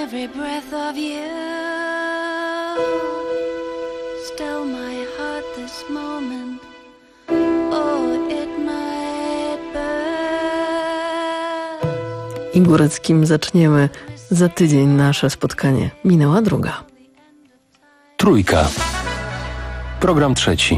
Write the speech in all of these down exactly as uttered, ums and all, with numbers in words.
every breath of you stole my heart this moment. Oh, it might burst. I Góreckim zaczniemy za tydzień nasze spotkanie. Minęła druga. Trójka. Program trzeci.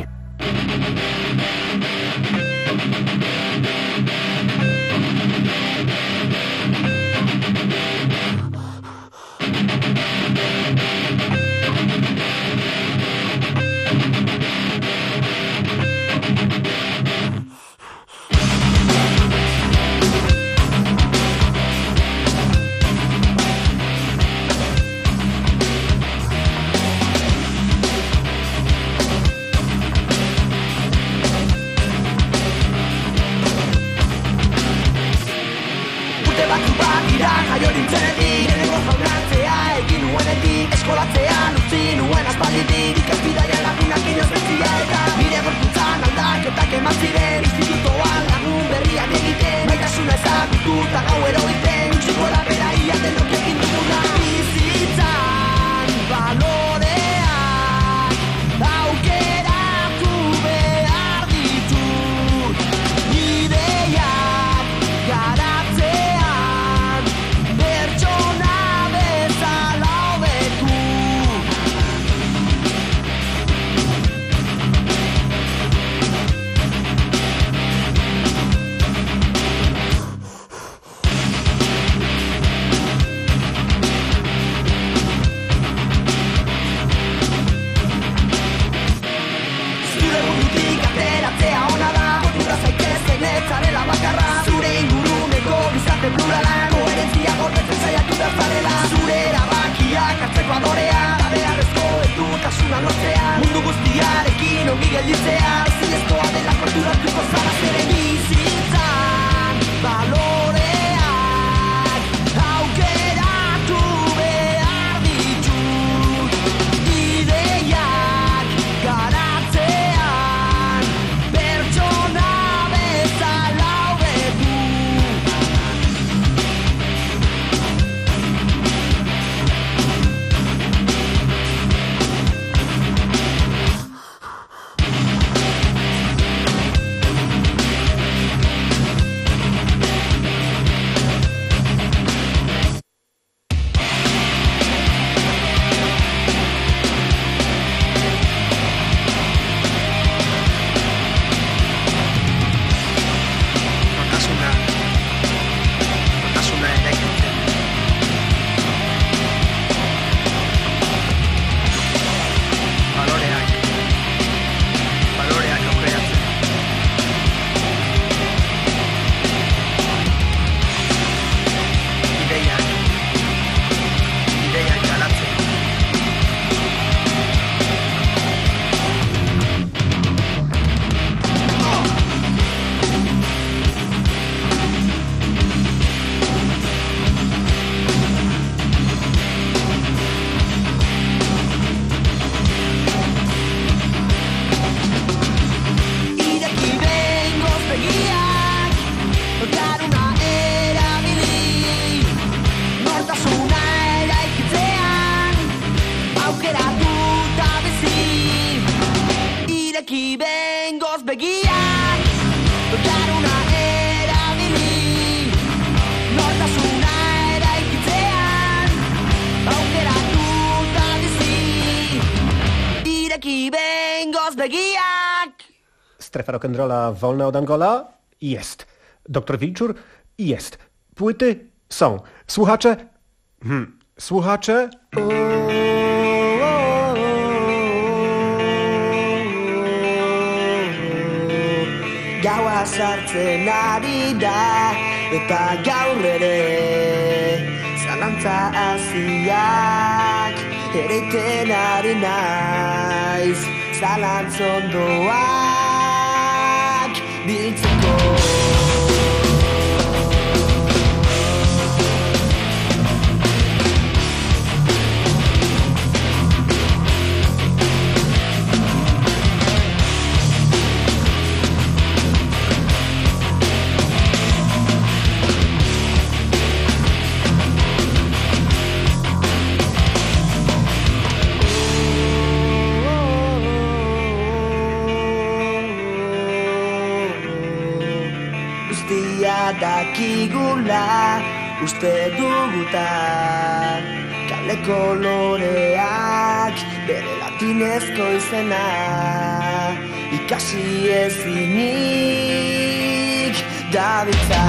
Strefa rock'n'rolla wolna od Angola? Jest. Doktor Wilczur? Jest. Płyty? Są. Słuchacze? Hmm. Słuchacze? Gaua sartzen ari da eta gaur ere zalantza hasiak ereten ari naiz zalantzondoak biltzeko. dakigula uste duguta kale koloreak bere latinezko izena ikasi ezinik dabiltza.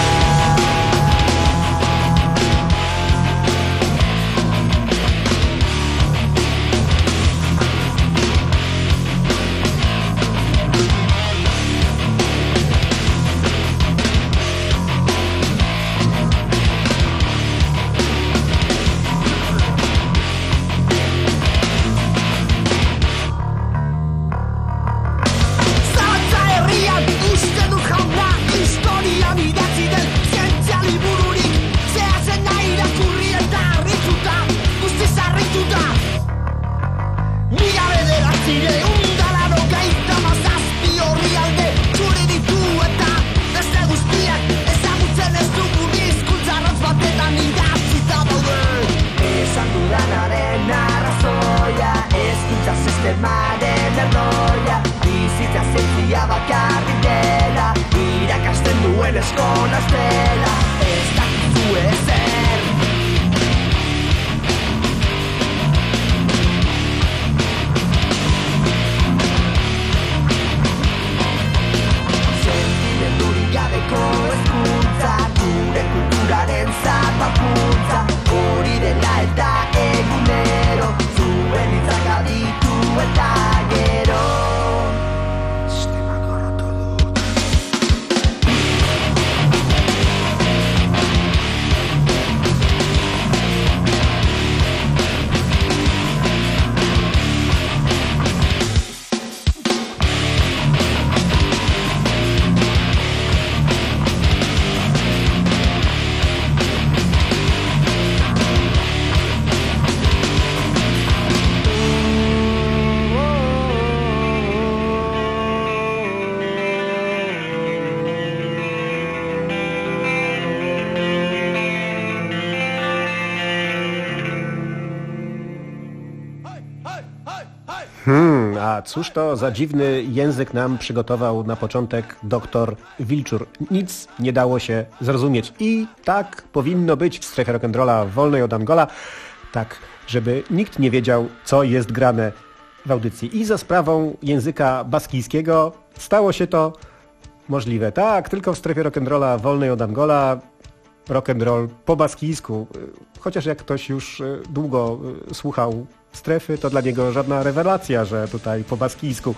Hmm, a cóż to za dziwny język nam przygotował na początek doktor Wilczur. Nic nie dało się zrozumieć. I tak powinno być w strefie rock'n'rolla wolnej od Angola, tak, żeby nikt nie wiedział, co jest grane w audycji. I za sprawą języka baskijskiego stało się to możliwe. Tak, tylko w strefie rock'n'rolla wolnej od Angola rock'n'roll po baskijsku. Chociaż jak ktoś już długo słuchał strefy, to dla niego żadna rewelacja, że tutaj po baskijsku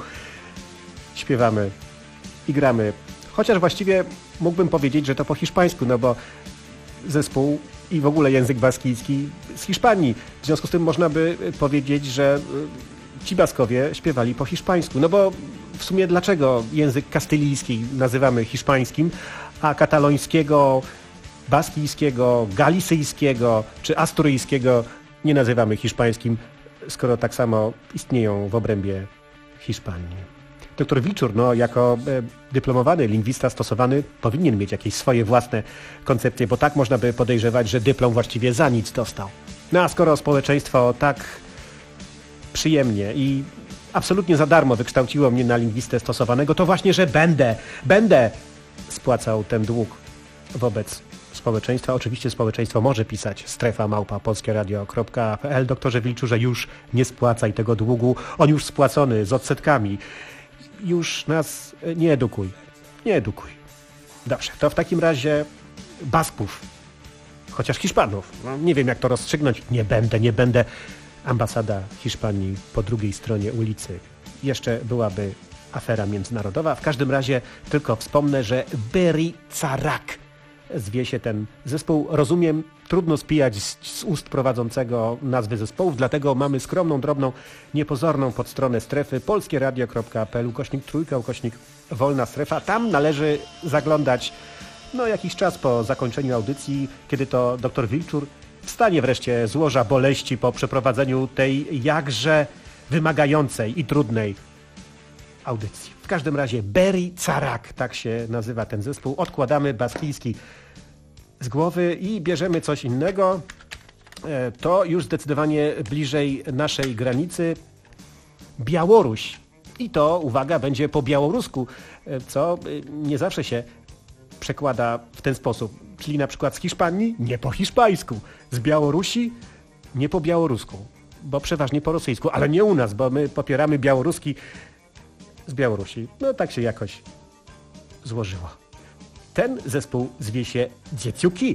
śpiewamy i gramy. Chociaż właściwie mógłbym powiedzieć, że to po hiszpańsku, no bo zespół i w ogóle język baskijski z Hiszpanii. W związku z tym można by powiedzieć, że ci Baskowie śpiewali po hiszpańsku. No bo w sumie dlaczego język kastylijski nazywamy hiszpańskim, a katalońskiego, baskijskiego, galicyjskiego czy asturyjskiego nie nazywamy hiszpańskim, skoro tak samo istnieją w obrębie Hiszpanii. Doktor Wilczur, no, jako e, dyplomowany lingwista stosowany, powinien mieć jakieś swoje własne koncepcje, bo tak można by podejrzewać, że dyplom właściwie za nic dostał. No a skoro społeczeństwo tak przyjemnie i absolutnie za darmo wykształciło mnie na lingwistę stosowanego, to właśnie, że będę, będę spłacał ten dług wobec społeczeństwa. Oczywiście społeczeństwo może pisać strefa małpa polskieradio kropka p l. Doktorze Wilczurze, już nie spłacaj tego długu. On już spłacony z odsetkami. Już nas nie edukuj. Nie edukuj. Dobrze, to w takim razie Basków, chociaż Hiszpanów. No, nie wiem, jak to rozstrzygnąć. Nie będę, nie będę. Ambasada Hiszpanii po drugiej stronie ulicy. Jeszcze byłaby afera międzynarodowa. W każdym razie tylko wspomnę, że Beri Carak zwie się ten zespół. Rozumiem, trudno spijać z, z ust prowadzącego nazwy zespołów, dlatego mamy skromną, drobną, niepozorną podstronę strefy polskieradio kropka p l ukośnik trójka, ukośnik wolna strefa. Tam należy zaglądać no jakiś czas po zakończeniu audycji, kiedy to doktor Wilczur wstanie wreszcie z łoża boleści po przeprowadzeniu tej jakże wymagającej i trudnej audycji. W każdym razie Beri Carak, tak się nazywa ten zespół. Odkładamy baskijski z głowy i bierzemy coś innego. To już zdecydowanie bliżej naszej granicy. Białoruś. I to, uwaga, będzie po białorusku, co nie zawsze się przekłada w ten sposób. Czyli na przykład z Hiszpanii nie po hiszpańsku, z Białorusi nie po białorusku, bo przeważnie po rosyjsku, ale nie u nas, bo my popieramy białoruski z Białorusi. No tak się jakoś złożyło. Ten zespół zwie się Dzieciuki.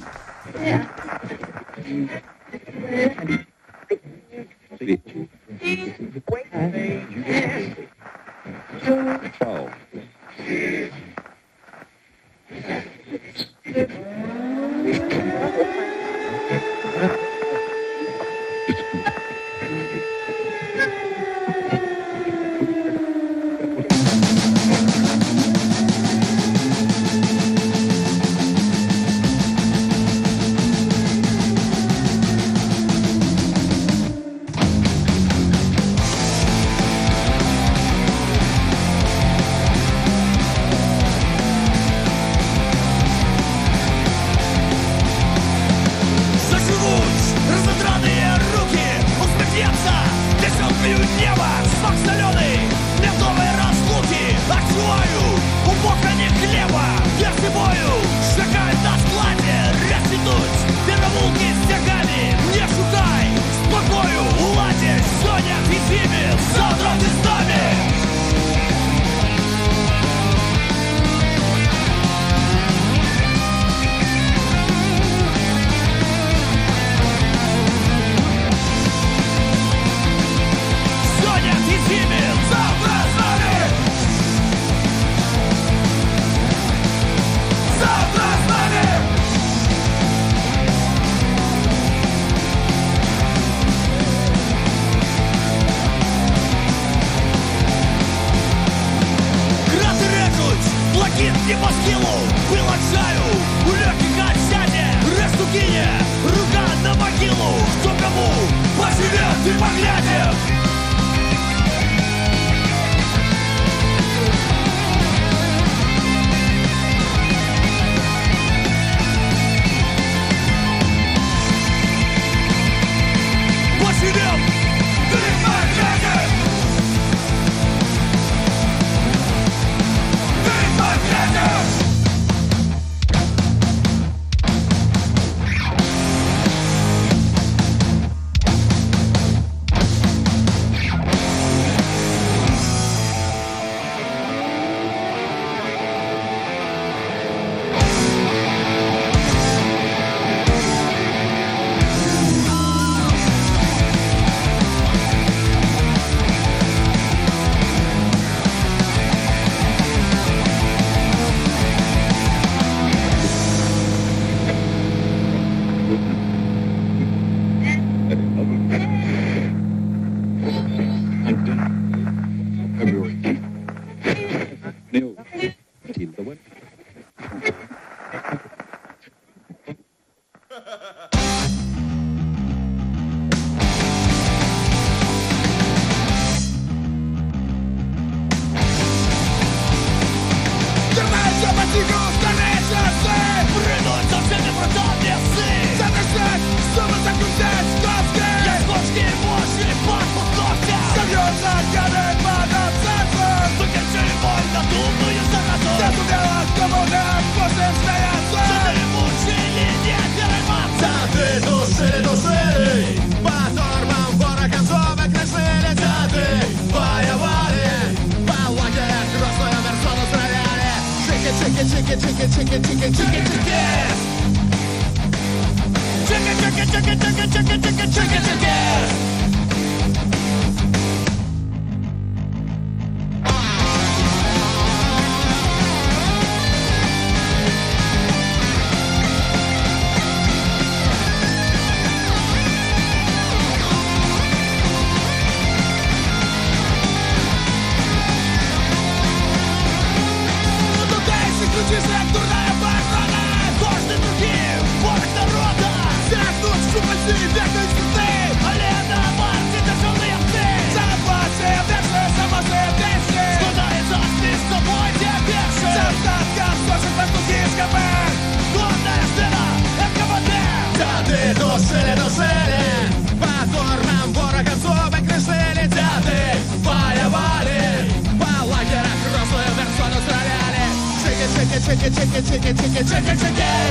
Check it, check it, check it, check it, check it, check it, check it. czekaj, czekaj, czekaj.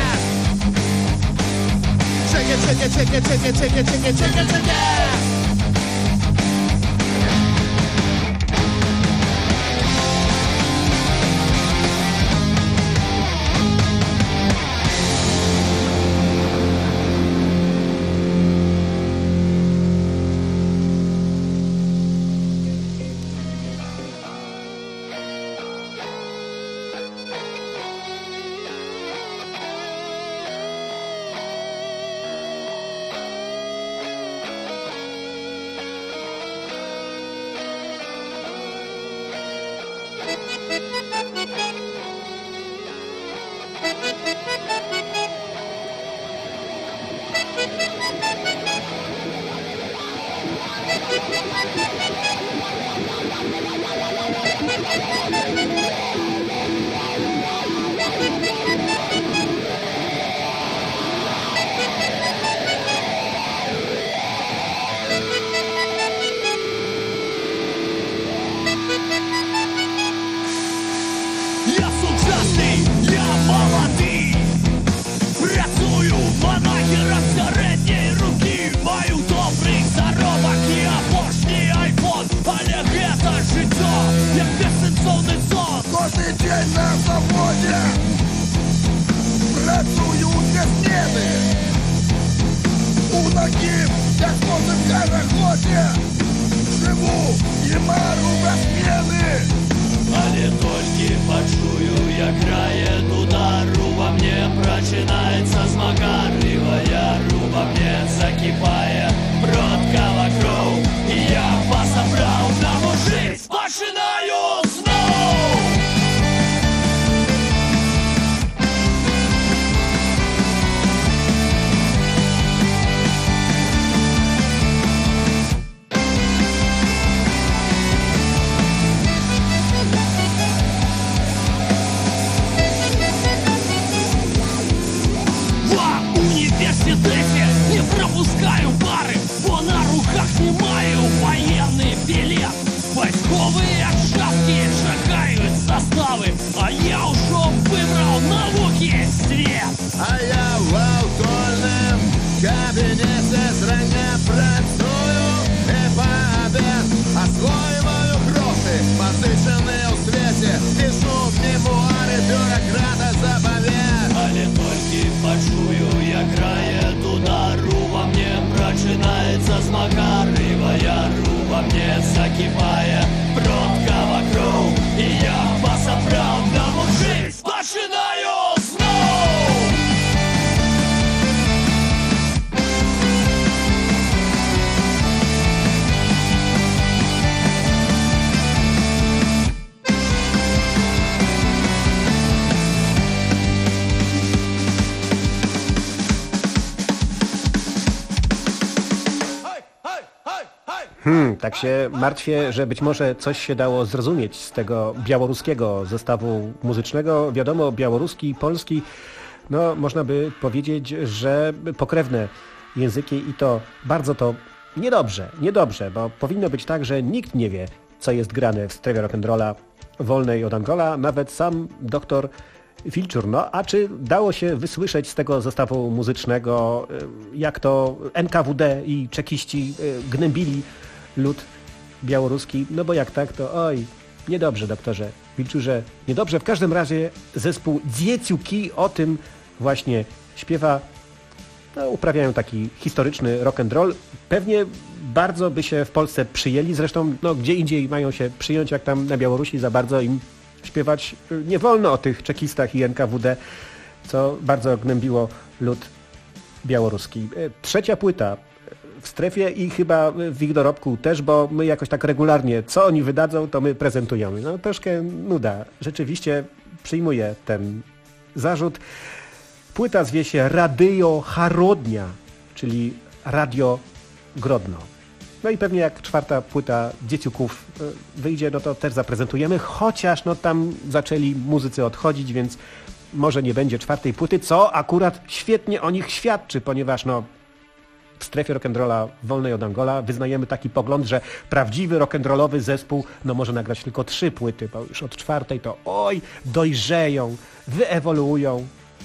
Czekaj, czekaj, czekaj, czekaj, czekaj, czekaj, czekaj, czekaj. Я сучасний, я молодий. Працюю манагера середньої руки. Маю добрий заробок і обожній айфон. Але це життя, як безсенсовний сон. Кожний день на заводі працюю для зміни. У ноги, як музика на ході. Живу і мару без зміни. Але тільки почую, як грає удару, во мне починається змагар, і вояру во мне закипає бродкава кров, і я пособрав на мужик, починаю знов. Не пропускаю пары, бо на руках знімаю воєнний білет. Військові шапки шагають застави, а я уже вибрав науки світ. А я в алкогольном кабинете зрання працюю і по обед освоюю гроші, позичені у світі. Пишу мемуари бюрократа заповед. Але тільки почую, як грає удару, во мне починається змагар, і вояру во мне закипає бродкава кров, і я пособрав на мужик, починаю знов. Hmm, tak się martwię, że być może coś się dało zrozumieć z tego białoruskiego zestawu muzycznego. Wiadomo, białoruski i polski, no można by powiedzieć, że pokrewne języki i to bardzo to niedobrze, niedobrze, bo powinno być tak, że nikt nie wie, co jest grane w strefie rock'n'rolla wolnej od Angola, nawet sam doktor Wilczur. No, a czy dało się wysłyszeć z tego zestawu muzycznego, jak to N K W D i czekiści gnębili lud białoruski? No bo jak tak, to oj, niedobrze, doktorze Wilczurze, niedobrze. W każdym razie zespół Dzieciuki o tym właśnie śpiewa. No, uprawiają taki historyczny rock and roll. Pewnie bardzo by się w Polsce przyjęli, zresztą no, gdzie indziej mają się przyjąć, jak tam na Białorusi za bardzo im śpiewać nie wolno o tych czekistach i N K W D, co bardzo gnębiło lud białoruski. Trzecia płyta w strefie i chyba w ich dorobku też, bo my jakoś tak regularnie, co oni wydadzą, to my prezentujemy. No troszkę nuda. Rzeczywiście przyjmuję ten zarzut. Płyta zwie się Radio Harodnia, czyli Radio Grodno. No i pewnie jak czwarta płyta Dzieciuków wyjdzie, no to też zaprezentujemy, chociaż no tam zaczęli muzycy odchodzić, więc może nie będzie czwartej płyty, co akurat świetnie o nich świadczy, ponieważ no w strefie rock'n'rolla wolnej od Angola wyznajemy taki pogląd, że prawdziwy rock'n'rollowy zespół no może nagrać tylko trzy płyty, bo już od czwartej to oj, dojrzeją, wyewoluują,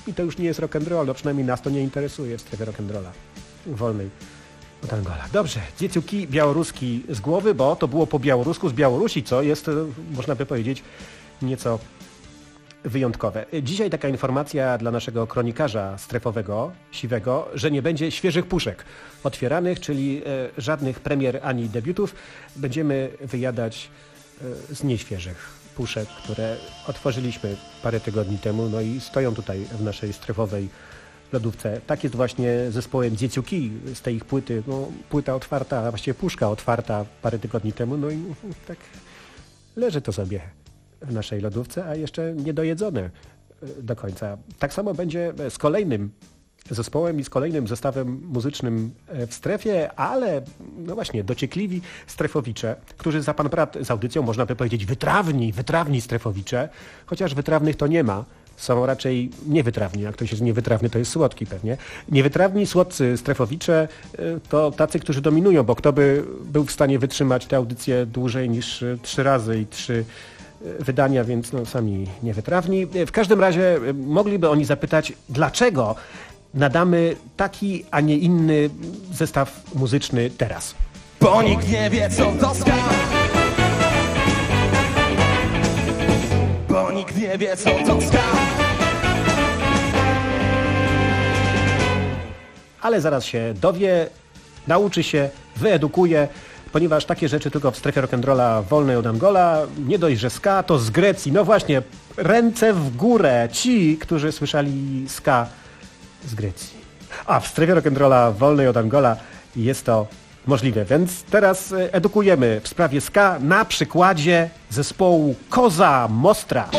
I to już nie jest rock'n'roll, no przynajmniej nas to nie interesuje w strefie rock'n'rolla wolnej od Angola. Dobrze, dzieciuki białoruski z głowy, bo to było po białorusku z Białorusi, co jest, można by powiedzieć, nieco wyjątkowe. Dzisiaj taka informacja dla naszego kronikarza strefowego, siwego, że nie będzie świeżych puszek otwieranych, czyli e, żadnych premier ani debiutów. Będziemy wyjadać e, z nieświeżych puszek, które otworzyliśmy parę tygodni temu, no i stoją tutaj w naszej strefowej lodówce. Tak jest właśnie zespołem Dzieciuki z tej ich płyty. No, płyta otwarta, a właściwie puszka otwarta parę tygodni temu, no i tak leży to sobie w naszej lodówce, a jeszcze niedojedzone do końca. Tak samo będzie z kolejnym zespołem i z kolejnym zestawem muzycznym w strefie, ale no właśnie dociekliwi strefowicze, którzy za pan brat z audycją, można by powiedzieć wytrawni, wytrawni strefowicze, chociaż wytrawnych to nie ma. Są raczej niewytrawni, jak ktoś jest niewytrawny, to jest słodki pewnie. Niewytrawni, słodcy strefowicze to tacy, którzy dominują, bo kto by był w stanie wytrzymać tę audycję dłużej niż trzy razy i trzy wydania, więc no, sami niewytrawni. W każdym razie mogliby oni zapytać, dlaczego nadamy taki, a nie inny zestaw muzyczny teraz. Bo nikt nie wie, co to ska. Bo nikt nie wie, co to ska. Ale zaraz się dowie, nauczy się, wyedukuje, ponieważ takie rzeczy tylko w strefie rock'n'rolla wolnej od Angola, nie dość, że ska, to z Grecji. No właśnie, ręce w górę ci, którzy słyszeli ska z Grecji. A w strefie rock'n'rolla wolnej od Angola jest to możliwe, więc teraz edukujemy w sprawie ska na przykładzie zespołu Koza Mostra.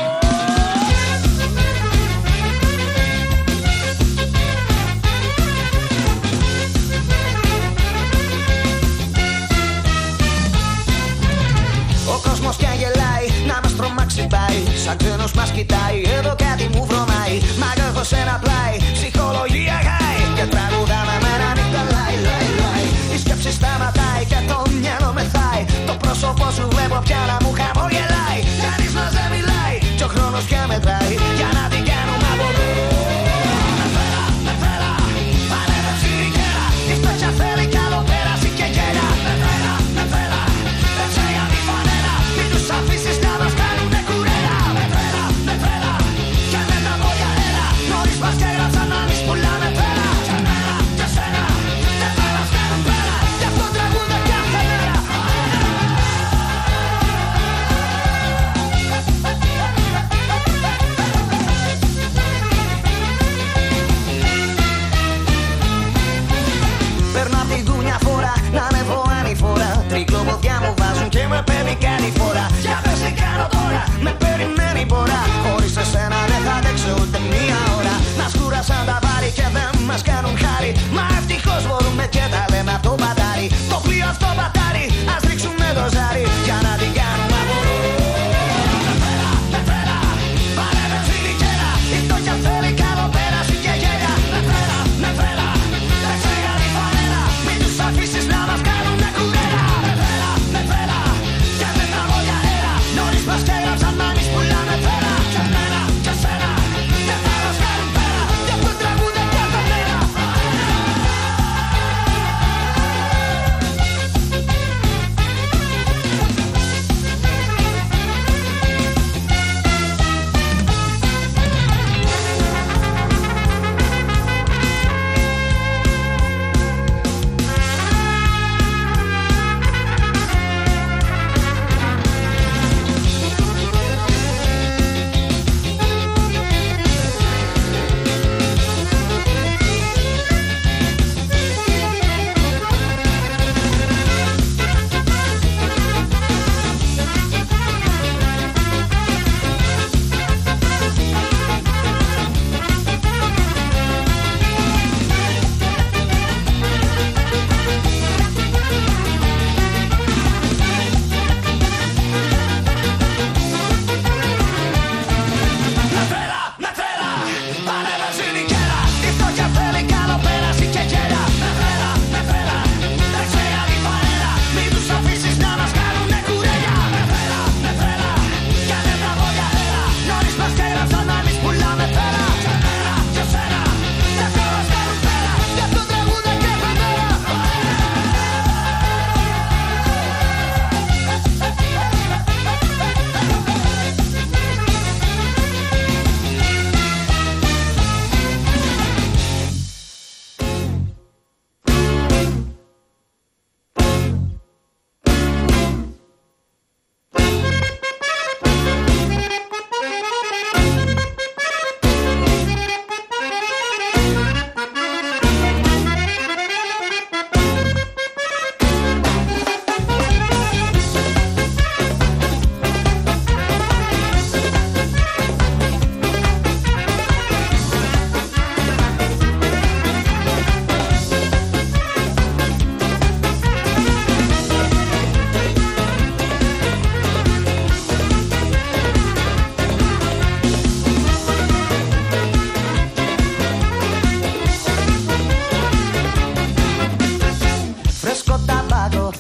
Σακρίνος μας κοιτάει, εδώ κάτι μου βρωμάει. Μάγαρχος ένα πλάι, ψυχολογία χάει. Και τραγουδάμε με έναν Νικολάι, λάι, λάι. Η σκέψη σταματάει και το μυαλό μεθάει. Το πρόσωπό σου βλέπω πια να μου χαμογελάει. Κανείς μας δεν μιλάει και ο χρόνος πια μετράει. Για να την κάνουμε από εδώ. Με φέρα, με φέρα, πανέβε ψηρικέρα. Η φτώχεια θέλει καλό πέραση και γέλια. Με φέρα, με φέρα, έψε για τη φανέλα. Μην τους αφήσεις να μας κάνουνε κουρέλα. Μας και έγραψαν να μης πουλάνε πέρα. Και εμένα και εσένα δεν θα μας κάνουν πέρα. Γι' αυτό τραγούδα κάθε μέρα. Παίρνω απ' τη δούνια φορά να με βρω ανηφόρα. Τρικλοποδιά μου βάζουν και με παίρνει κάτι φορά. Για πες τι κάνω τώρα, με περιμένει πορά. Χωρίς εσένα δεν θα αντέξω ούτε μία ώρα. Μας κούρασαν τα βάρη και δεν μας κάνουν χάρη. Μα ευτυχώς μπορούμε και τα λέμε απ' το μπατάρι. Το πλοίο αυτό μπατάρι, ας ρίξουμε το ζάρι. Για να την κάνουμε από εδώ. Με φέρα, με φέρα, πανέβε ψιλικέρα. Η φτώχεια θέλει καλό πέραση και γέλια. Με φέρα, με φέρα, έψε για τη φανέλα. Μην τους αφήσεις να μας κάνουνε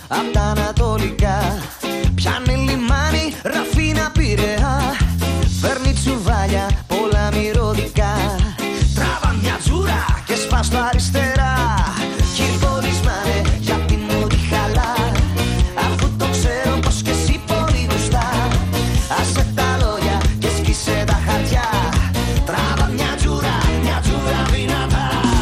απ' τα ανατολικά. Πιάνει λιμάνι, Ραφίνα Πειραιά, φέρνει τσουβάλια, πολλά μυρωδικά. Τράβα μια τζούρα και σπάς το αριστερά. Κυρπολισμάνε γιατί μου τη χαλά. Αφού το ξέρω πως και εσύ πολύ γουστά. Άσε τα λόγια και σκίσε τα χαρτιά. Τράβα μια τζούρα, μια τζούρα δυνατά.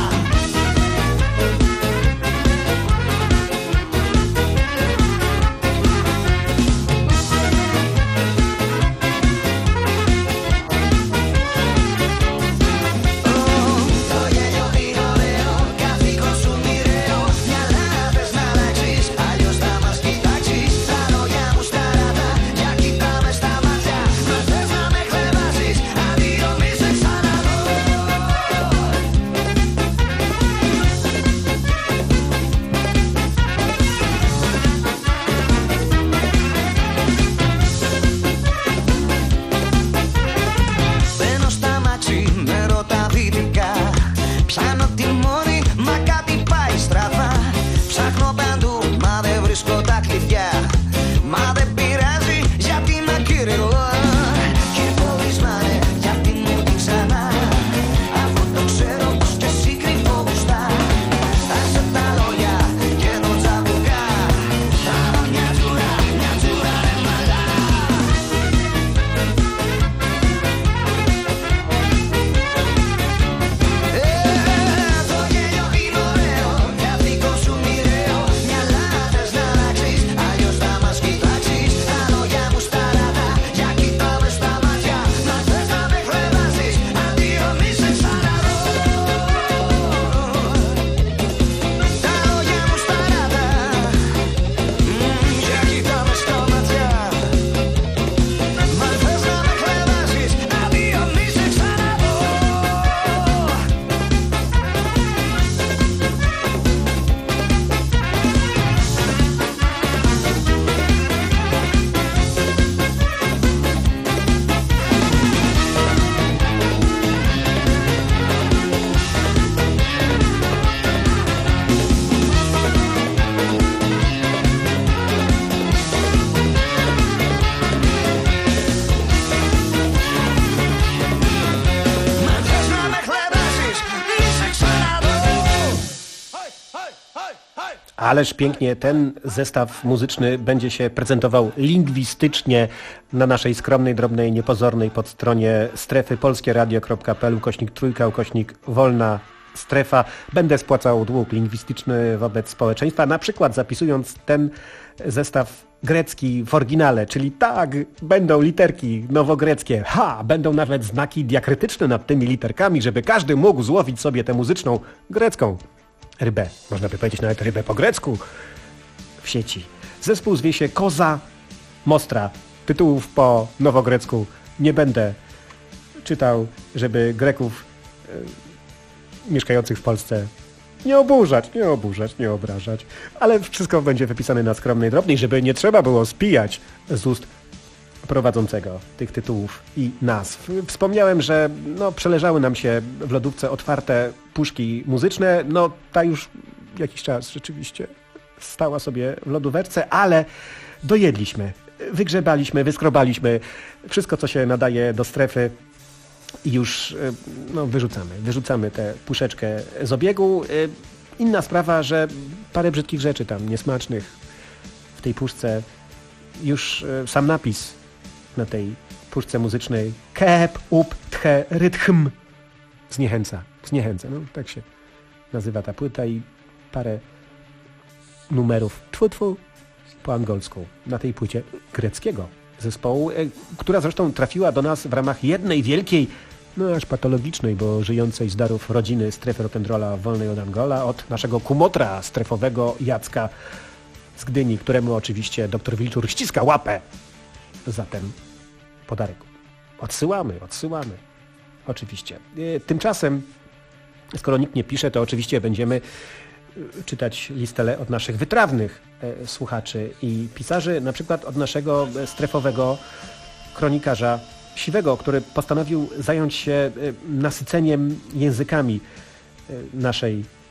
Ależ pięknie ten zestaw muzyczny będzie się prezentował lingwistycznie na naszej skromnej, drobnej, niepozornej podstronie strefy polskieradio kropka pe el ukośnik trójka, ukośnik wolna strefa. Będę spłacał dług lingwistyczny wobec społeczeństwa, na przykład zapisując ten zestaw grecki w oryginale, czyli tak, będą literki nowogreckie, ha, będą nawet znaki diakrytyczne nad tymi literkami, żeby każdy mógł złowić sobie tę muzyczną grecką rybę, można by powiedzieć nawet rybę po grecku w sieci. Zespół zwie się Koza Mostra. Tytułów po nowogrecku nie będę czytał, żeby Greków e, mieszkających w Polsce nie oburzać, nie oburzać, nie obrażać. Ale wszystko będzie wypisane na skromnej, drobnej, żeby nie trzeba było spijać z ust prowadzącego tych tytułów i nazw. Wspomniałem, że no, przeleżały nam się w lodówce otwarte puszki muzyczne. No ta już jakiś czas rzeczywiście stała sobie w lodówce, ale dojedliśmy, wygrzebaliśmy, wyskrobaliśmy wszystko, co się nadaje do strefy i już no, wyrzucamy. Wyrzucamy tę puszeczkę z obiegu. Inna sprawa, że parę brzydkich rzeczy tam niesmacznych w tej puszce, już sam napis na tej puszce muzycznej Kep, up, tche, rythm zniechęca, zniechęca, no tak się nazywa ta płyta i parę numerów tfu, tfu, po angolsku na tej płycie greckiego zespołu, która zresztą trafiła do nas w ramach jednej wielkiej, no aż patologicznej, bo żyjącej z darów rodziny strefy rock'n'rolla wolnej od Angola, od naszego kumotra strefowego Jacka z Gdyni, któremu oczywiście doktor Wilczur ściska łapę za ten podarek. Odsyłamy, odsyłamy. Oczywiście. Tymczasem, skoro nikt nie pisze, to oczywiście będziemy czytać listę od naszych wytrawnych słuchaczy i pisarzy, na przykład od naszego strefowego kronikarza Siwego, który postanowił zająć się nasyceniem językami naszej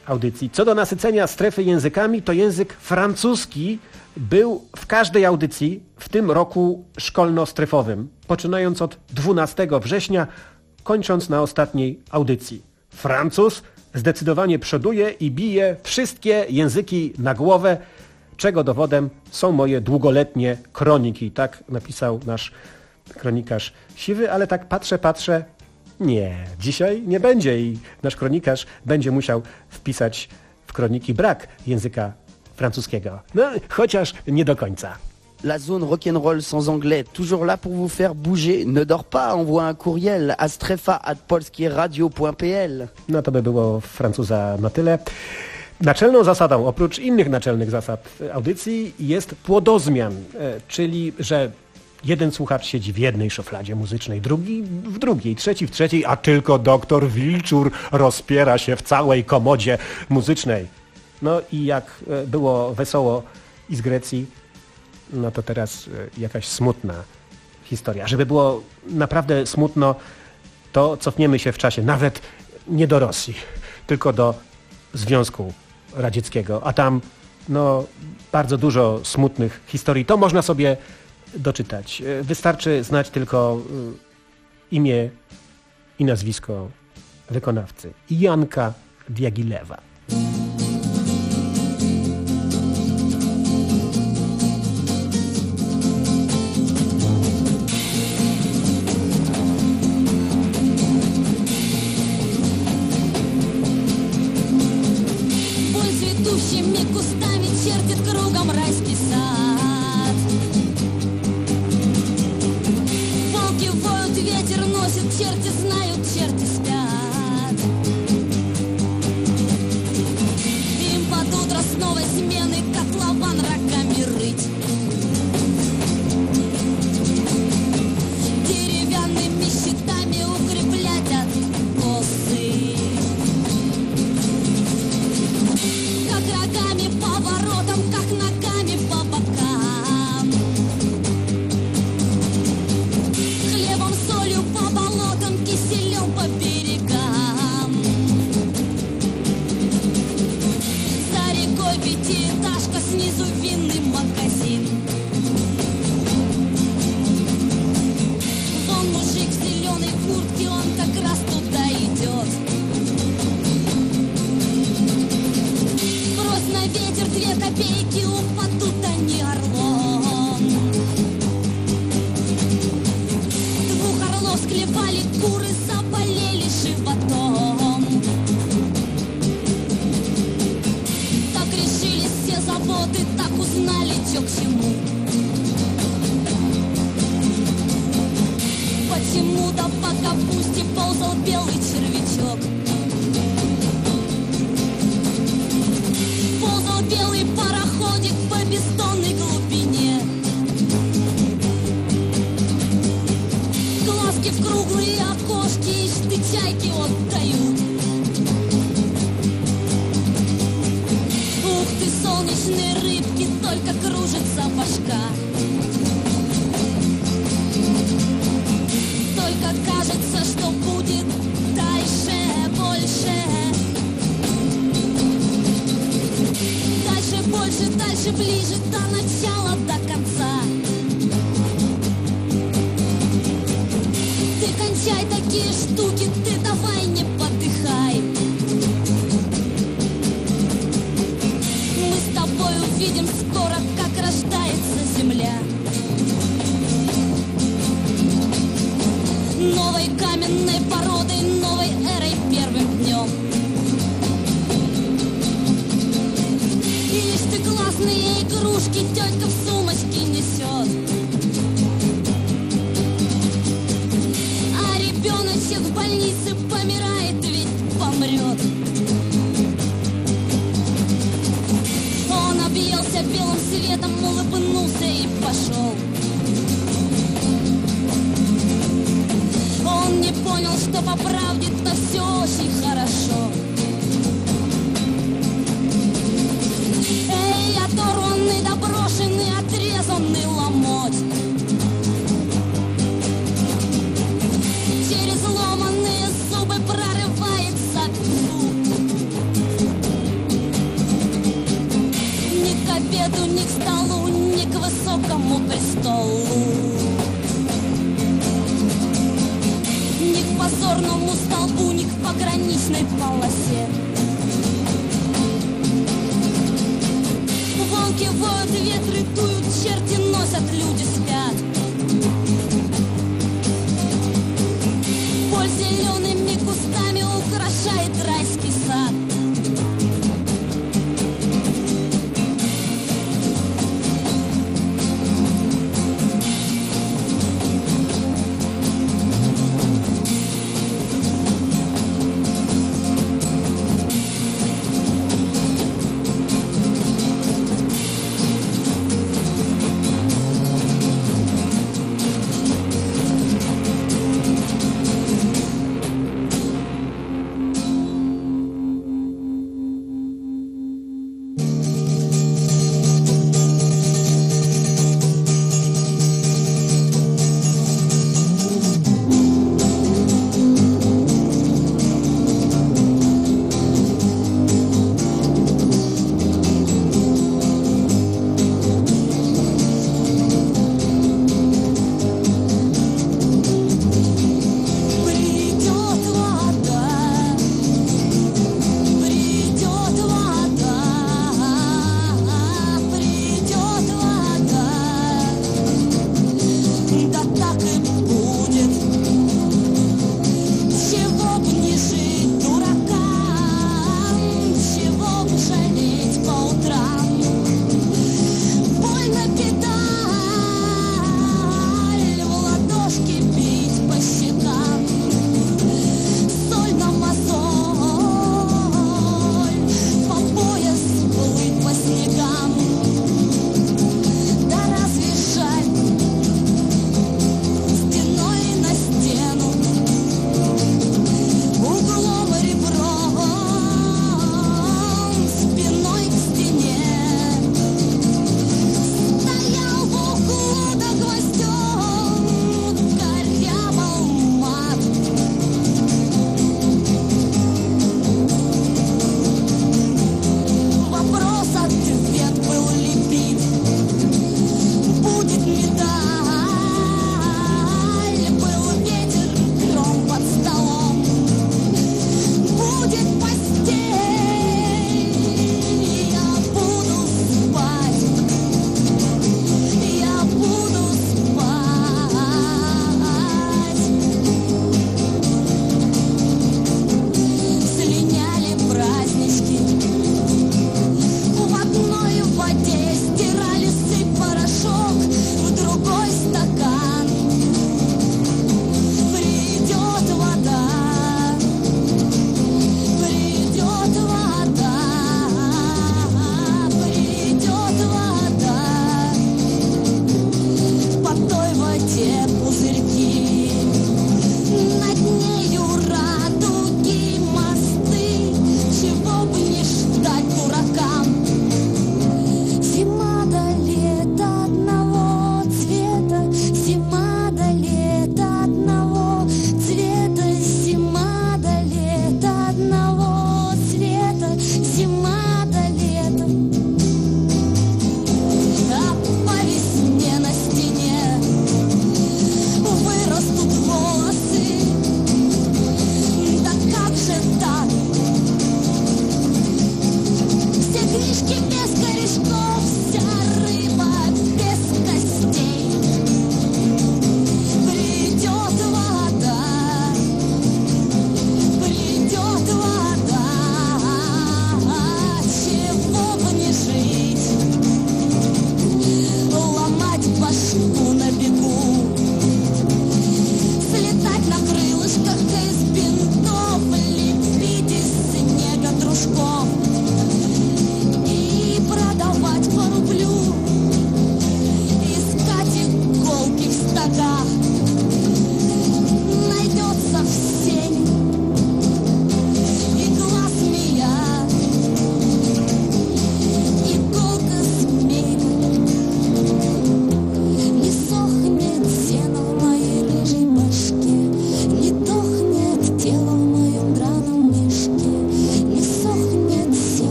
audycji. Co do nasycenia strefy językami, to język francuski był w każdej audycji w tym roku szkolno-strefowym, poczynając od dwunastego września, kończąc na ostatniej audycji. Francuz zdecydowanie przoduje i bije wszystkie języki na głowę, czego dowodem są moje długoletnie kroniki. Tak napisał nasz kronikarz Siwy, ale tak patrzę, patrzę, nie, dzisiaj nie będzie i nasz kronikarz będzie musiał wpisać w kroniki brak języka francuskiego. No, chociaż nie do końca. La zone rock'n'roll sans anglais, toujours là pour vous faire bouger. Ne dors pas, envoie un courriel à strefa at polskieradio kropka p l. No to by było Francuza na tyle. Naczelną zasadą, oprócz innych naczelnych zasad audycji, jest płodozmian, czyli że jeden słuchacz siedzi w jednej szufladzie muzycznej, drugi w drugiej, trzeci w trzeciej, a tylko doktor Wilczur rozpiera się w całej komodzie muzycznej. No i jak było wesoło i z Grecji, no to teraz jakaś smutna historia. Żeby było naprawdę smutno, to cofniemy się w czasie, nawet nie do Rosji, tylko do Związku Radzieckiego, a tam no, bardzo dużo smutnych historii. To można sobie doczytać. Wystarczy znać tylko imię i nazwisko wykonawcy. Janka Diagilewa. к обеду, ни к столу, ни к высокому престолу, ни к позорному столбу, ни к пограничной полосе. Волки воют, ветры дуют, черти носят, люди спят. Поль зелеными кустами украшает райский сад.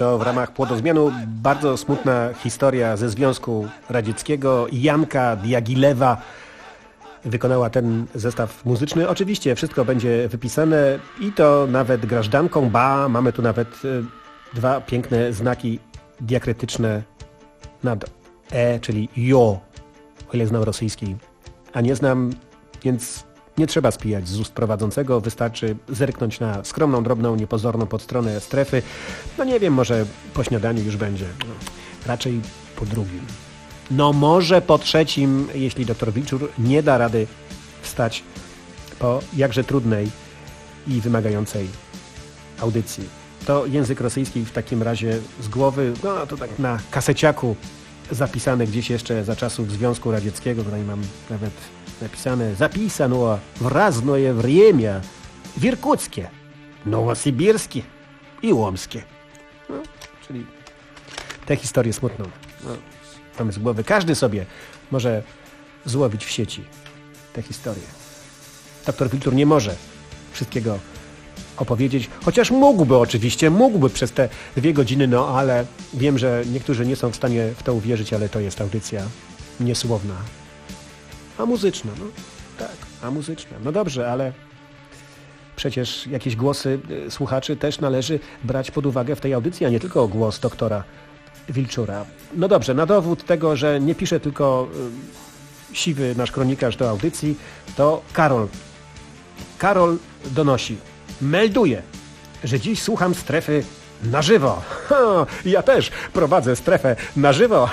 to w ramach Płodozmianu bardzo smutna historia ze Związku Radzieckiego. Janka Diagilewa wykonała ten zestaw muzyczny. Oczywiście wszystko będzie wypisane i to nawet grażdanką, ba, mamy tu nawet dwa piękne znaki diakrytyczne nad E, czyli jo, o ile znam rosyjski, a nie znam, więc nie trzeba spijać z ust prowadzącego, wystarczy zerknąć na skromną, drobną, niepozorną podstronę strefy. No nie wiem, może po śniadaniu już będzie. No, raczej po drugim. No może po trzecim, jeśli doktor Wilczur nie da rady wstać po jakże trudnej i wymagającej audycji. To język rosyjski w takim razie z głowy, no to tak na kaseciaku zapisane gdzieś jeszcze za czasów Związku Radzieckiego. Tutaj mam nawet napisane zapisano w razное время w Irkuckie, Nowosybirskie i Łomskie. No, czyli tę historię smutną. No, mamy z głowy. Każdy sobie może złowić w sieci tę historię. Doktor Wilczur nie może wszystkiego opowiedzieć, chociaż mógłby oczywiście, mógłby przez te dwie godziny, no ale wiem, że niektórzy nie są w stanie w to uwierzyć, ale to jest audycja niesłowna. A muzyczna, no tak, a muzyczna. No dobrze, ale przecież jakieś głosy słuchaczy też należy brać pod uwagę w tej audycji, a nie tylko głos doktora Wilczura. No dobrze, na dowód tego, że nie pisze tylko y, siwy nasz kronikarz do audycji, to Karol. Karol donosi, melduje, że dziś słucham strefy na żywo. Ha, ja też prowadzę strefę na żywo.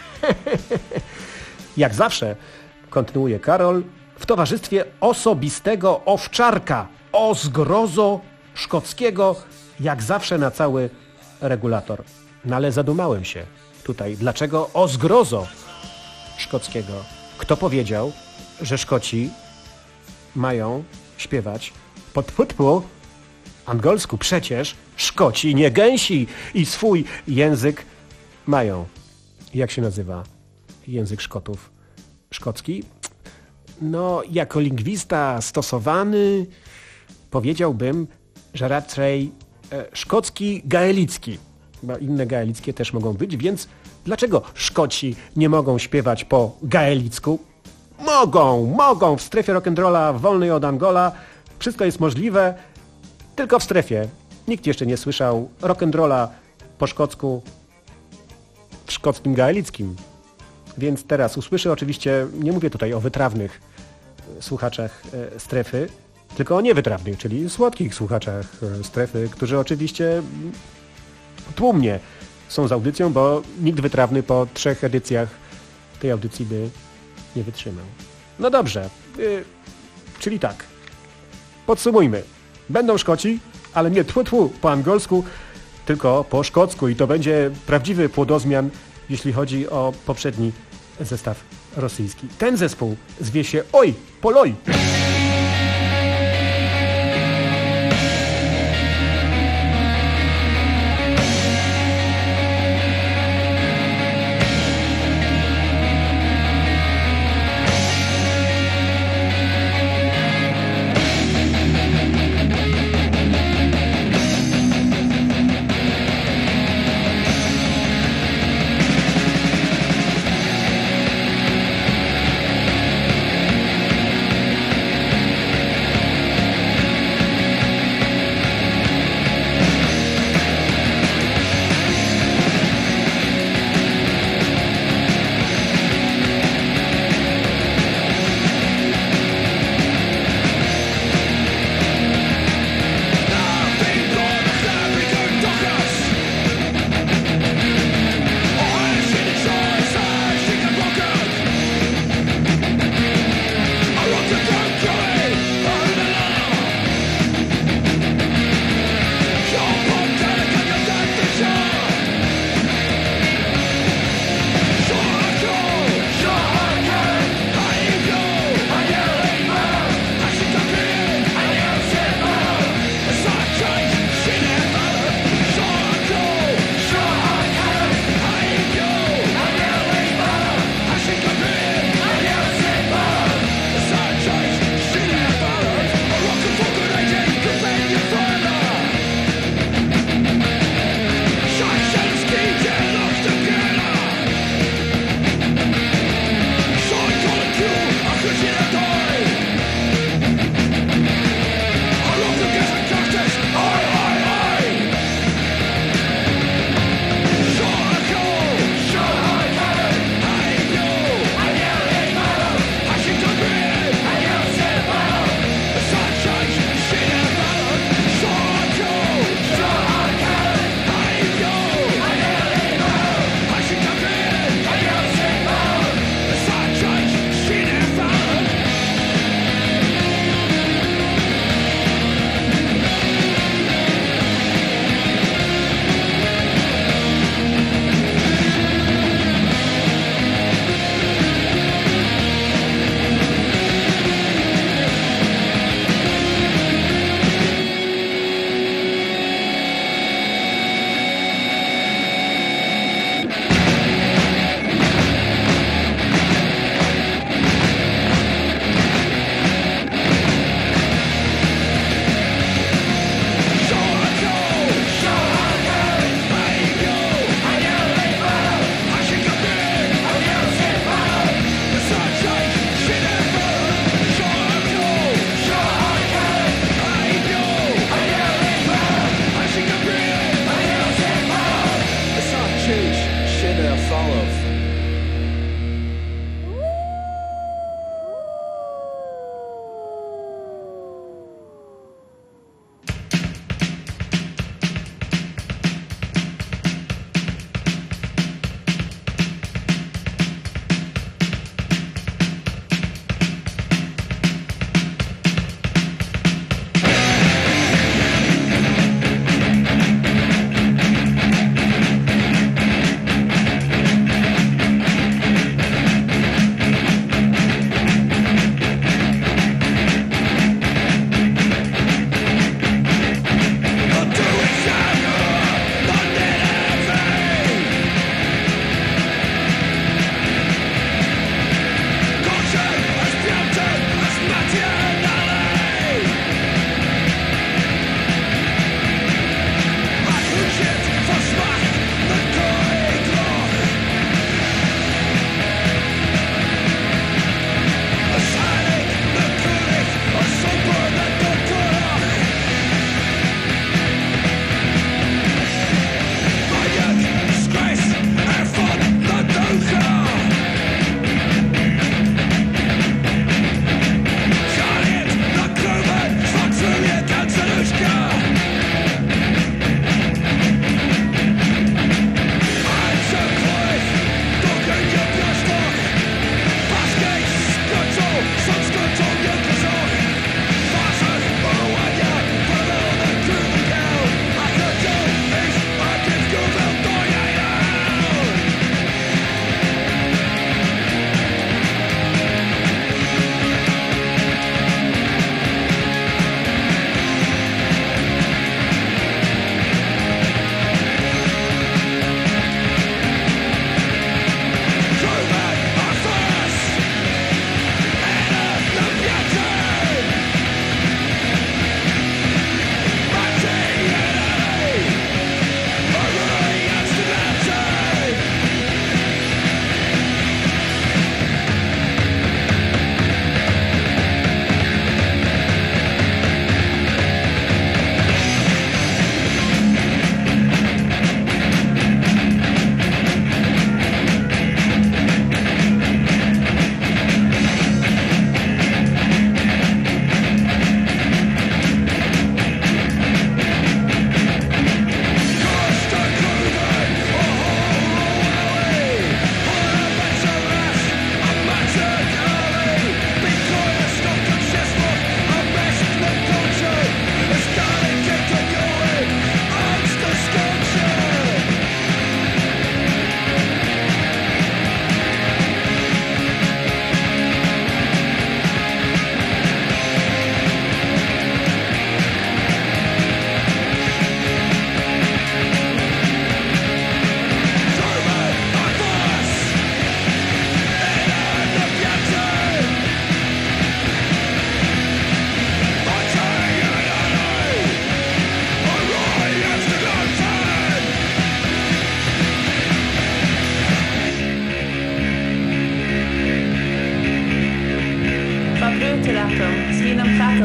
Jak zawsze, kontynuuje Karol, w towarzystwie osobistego owczarka o zgrozo szkockiego, jak zawsze na cały regulator. No ale zadumałem się tutaj, dlaczego o zgrozo szkockiego? Kto powiedział, że Szkoci mają śpiewać po tfu angielsku? Przecież Szkoci nie gęsi i swój język mają. Jak się nazywa język Szkotów? Szkocki? No, jako lingwista stosowany powiedziałbym, że raczej e, szkocki gaelicki. Bo inne gaelickie też mogą być, więc dlaczego Szkoci nie mogą śpiewać po gaelicku? Mogą, mogą w strefie rock'n'rolla wolnej od Angola. Wszystko jest możliwe, tylko w strefie. Nikt jeszcze nie słyszał rock'n'rolla po szkocku w szkockim gaelickim. Więc teraz usłyszę, oczywiście nie mówię tutaj o wytrawnych słuchaczach e, strefy, tylko o niewytrawnych, czyli słodkich słuchaczach e, strefy, którzy oczywiście tłumnie są z audycją, bo nikt wytrawny po trzech edycjach tej audycji by nie wytrzymał. No dobrze, yy, czyli tak, podsumujmy. Będą Szkoci, ale nie tfu tfu po angielsku, tylko po szkocku i to będzie prawdziwy płodozmian, jeśli chodzi o poprzedni zestaw rosyjski. Ten zespół zwie się Oj Poloj.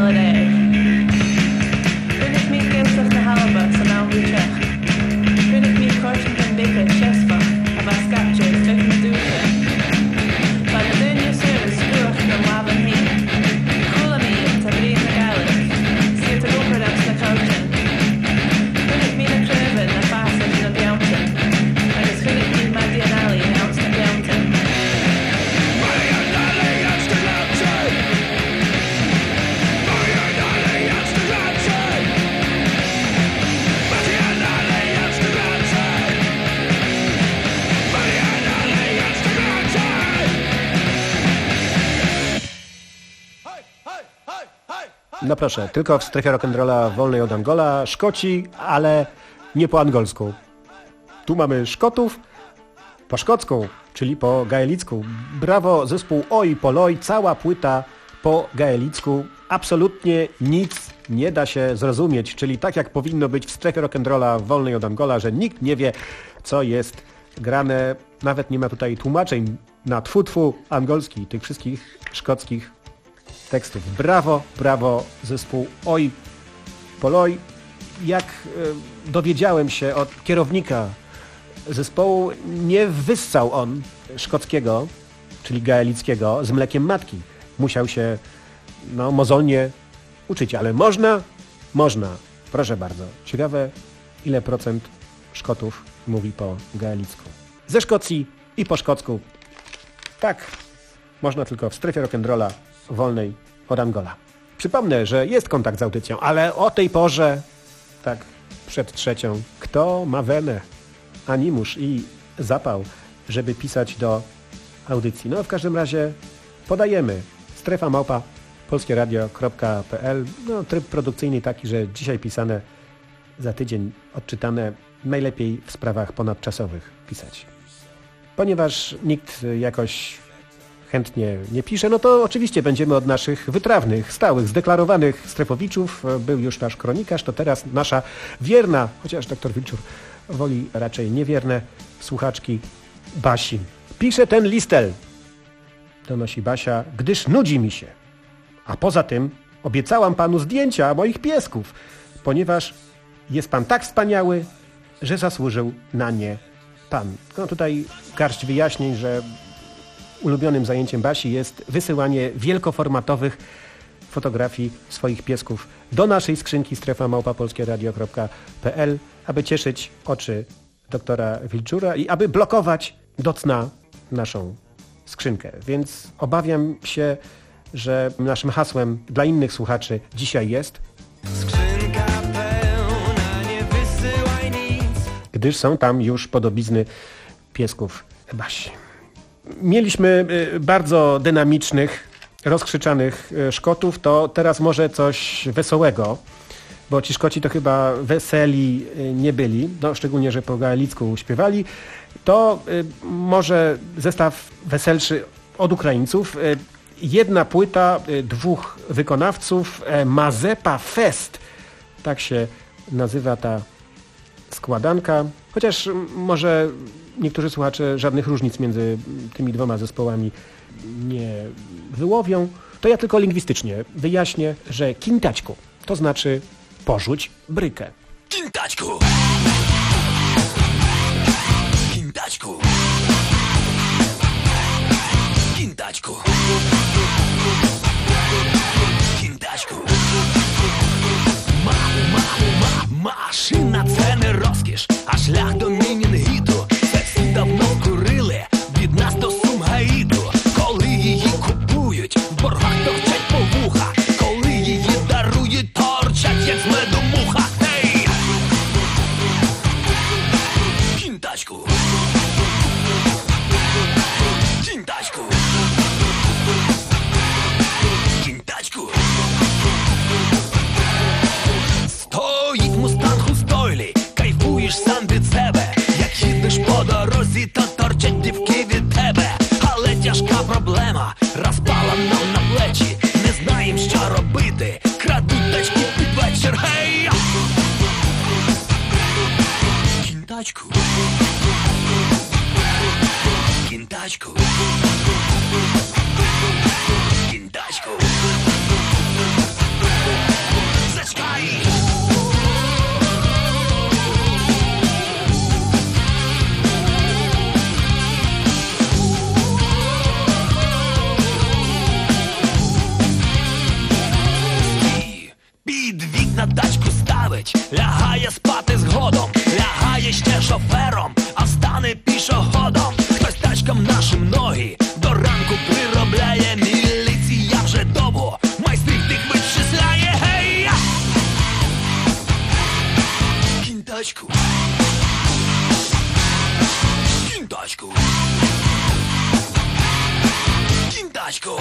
No proszę, tylko w strefie rock'n'rolla wolnej od Angola, Szkoci, ale nie po angolsku. Tu mamy Szkotów po szkocku, czyli po gaelicku. Brawo, zespół Oj Poloj, cała płyta po gaelicku. Absolutnie nic nie da się zrozumieć, czyli tak jak powinno być w strefie rock'n'rolla wolnej od Angola, że nikt nie wie, co jest grane. Nawet nie ma tutaj tłumaczeń na tfu tfu angolski tych wszystkich szkockich tekstów. Brawo, brawo, zespół Oj Poloj. Jak y, dowiedziałem się od kierownika zespołu, nie wyssał on szkockiego, czyli gaelickiego, z mlekiem matki. Musiał się no, mozolnie uczyć, ale można? Można. Proszę bardzo. Ciekawe, ile procent Szkotów mówi po gaelicku. Ze Szkocji i po szkocku. Tak, można tylko w strefie rock'n'rolla wolnej od Angola. Przypomnę, że jest kontakt z audycją, ale o tej porze, tak przed trzecią, kto ma wenę, animusz i zapał, żeby pisać do audycji? No w każdym razie podajemy strefa małpa polskieradio kropka pe el. No tryb produkcyjny taki, że dzisiaj pisane, za tydzień odczytane, najlepiej w sprawach ponadczasowych pisać. Ponieważ nikt jakoś chętnie nie pisze, no to oczywiście będziemy od naszych wytrawnych, stałych, zdeklarowanych strefowiczów. Był już nasz kronikarz, to teraz nasza wierna, chociaż doktor Wilczur woli raczej niewierne słuchaczki, Basi. Pisze ten listel, donosi Basia, gdyż nudzi mi się. A poza tym obiecałam panu zdjęcia moich piesków, ponieważ jest pan tak wspaniały, że zasłużył na nie pan. No tutaj garść wyjaśnień, że ulubionym zajęciem Basi jest wysyłanie wielkoformatowych fotografii swoich piesków do naszej skrzynki strefa małpa polskieradio kropka pe el, aby cieszyć oczy doktora Wilczura i aby blokować do cna naszą skrzynkę. Więc obawiam się, że naszym hasłem dla innych słuchaczy dzisiaj jest skrzynka pełna, nie wysyłaj nic, gdyż są tam już podobizny piesków Basi. Mieliśmy bardzo dynamicznych, rozkrzyczanych Szkotów, to teraz może coś wesołego, bo ci Szkoci to chyba weseli nie byli, no, szczególnie, że po gaelicku śpiewali. To może zestaw weselszy od Ukraińców. Jedna płyta dwóch wykonawców, Mazepa Fest, tak się nazywa ta składanka, chociaż może niektórzy słuchacze żadnych różnic między tymi dwoma zespołami nie wyłowią, to ja tylko lingwistycznie wyjaśnię, że kintaćku to znaczy porzuć brykę. Kintaćku! Kintaćku! Kintaćku! Kintaćku! Маху, маху, мах, машина це не розкіш, а шлях до мінінгіту. Це всі давно курили, від нас до Сумгаїту. Коли її купують, в боргах торчать по вуха. Коли її дарують, торчать, як з меду муха. Ей! Кінтачку! Кінтачку! Кінтачку! Стоїть мустанг у стойлі, кайфуєш сам від себе. Як їдеш по дорозі, то торчать дівки від тебе. Але тяжка проблема розпала нам на плечі. Не знаєм, що робити, крадуть тачки під вечір. Гей! Кінтачку! Кінтачку! Кінтачку! нашим ноги до ранку приробляє міліція вже довго, майстрів тих вичисляє. Гей! Кінь тачку, кінь тачку, кінь тачку.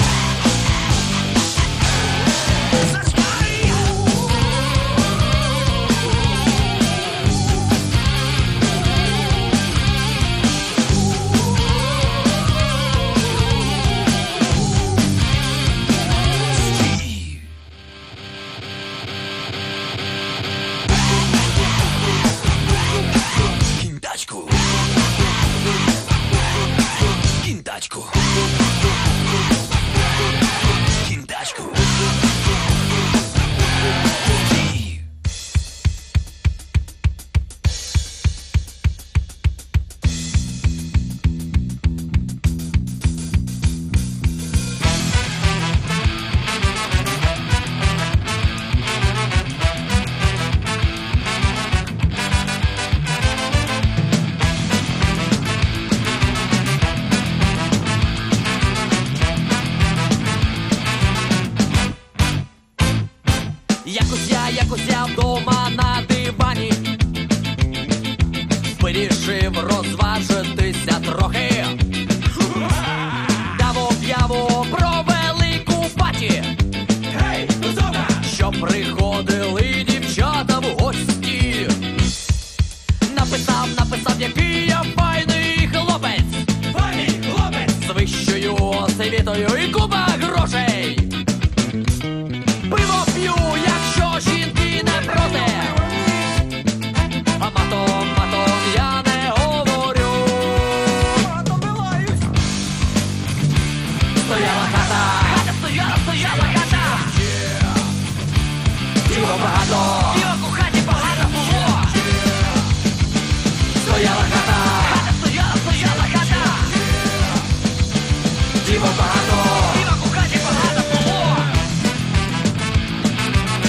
Кінтачку, кінтачку, Якось я, якось я вдома на дивані вирішив розважитися трохи. Дав об'яву про велику паті, hey, що приходили дівчата в гості. Написав, написав, який я файний хлопець, файний хлопець, з вищою освітою і купа грошей. Пиво п'ю, якщо жінки не проти, а матом, матом я не говорю. Стояла хата, хата стояла, стояла хата. Діло багато, діло у хаті багато було. Стояла хата, хата стояла, стояла хата. Діло багато.